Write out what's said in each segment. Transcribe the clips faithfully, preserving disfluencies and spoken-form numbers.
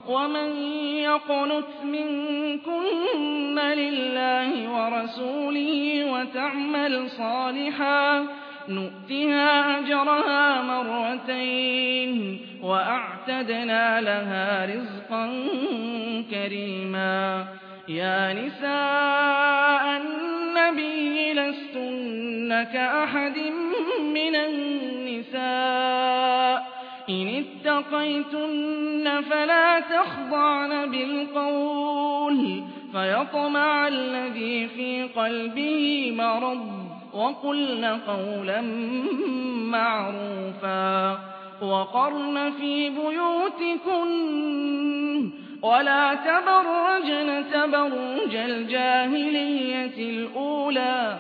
ومن يقنت منكن لله ورسوله وتعمل صالحا نؤتها أجرها مرتين وأعتدنا لها رزقا كريما. يا نساء النبي لستن كأحد من النساء إن اتقيتن فلا تخضعن بالقول فيطمع الذي في قلبه مرض وقلن قولا معروفا. وقرن في بيوتكن ولا تبرجن تبرج الجاهلية الأولى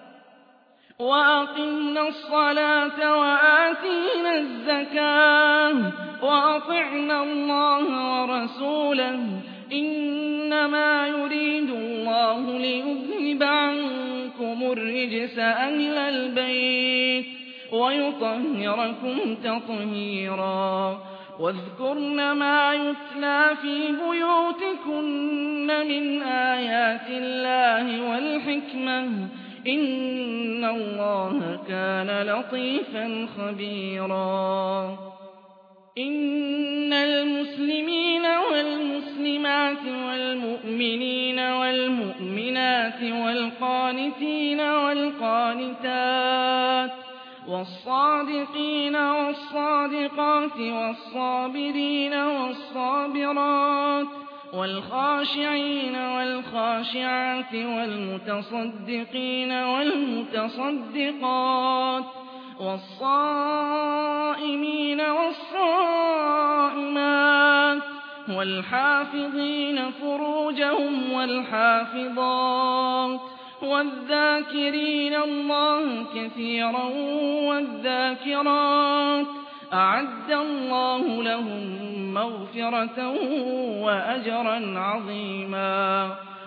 وأقمنا الصلاة وآتينا الزكاة وأطعنا الله ورسوله إنما يريد الله ليذهب عنكم الرجس أهل البيت ويطهركم تطهيرا. واذكرن ما يتلى في بيوتكن من آيات الله والحكمة إن الله كان لطيفا خبيرا. إن المسلمين والمسلمات والمؤمنين والمؤمنات والقانتين والقانتات والصادقين والصادقات والصابرين والصابرات والخاشعين والخاشعات والمتصدقين والمتصدقات والصائمين والصائمات والحافظين فروجهم والحافظات والذاكرين الله كثيرا والذاكرات أعد الله لهم مغفرة وأجرا عظيما.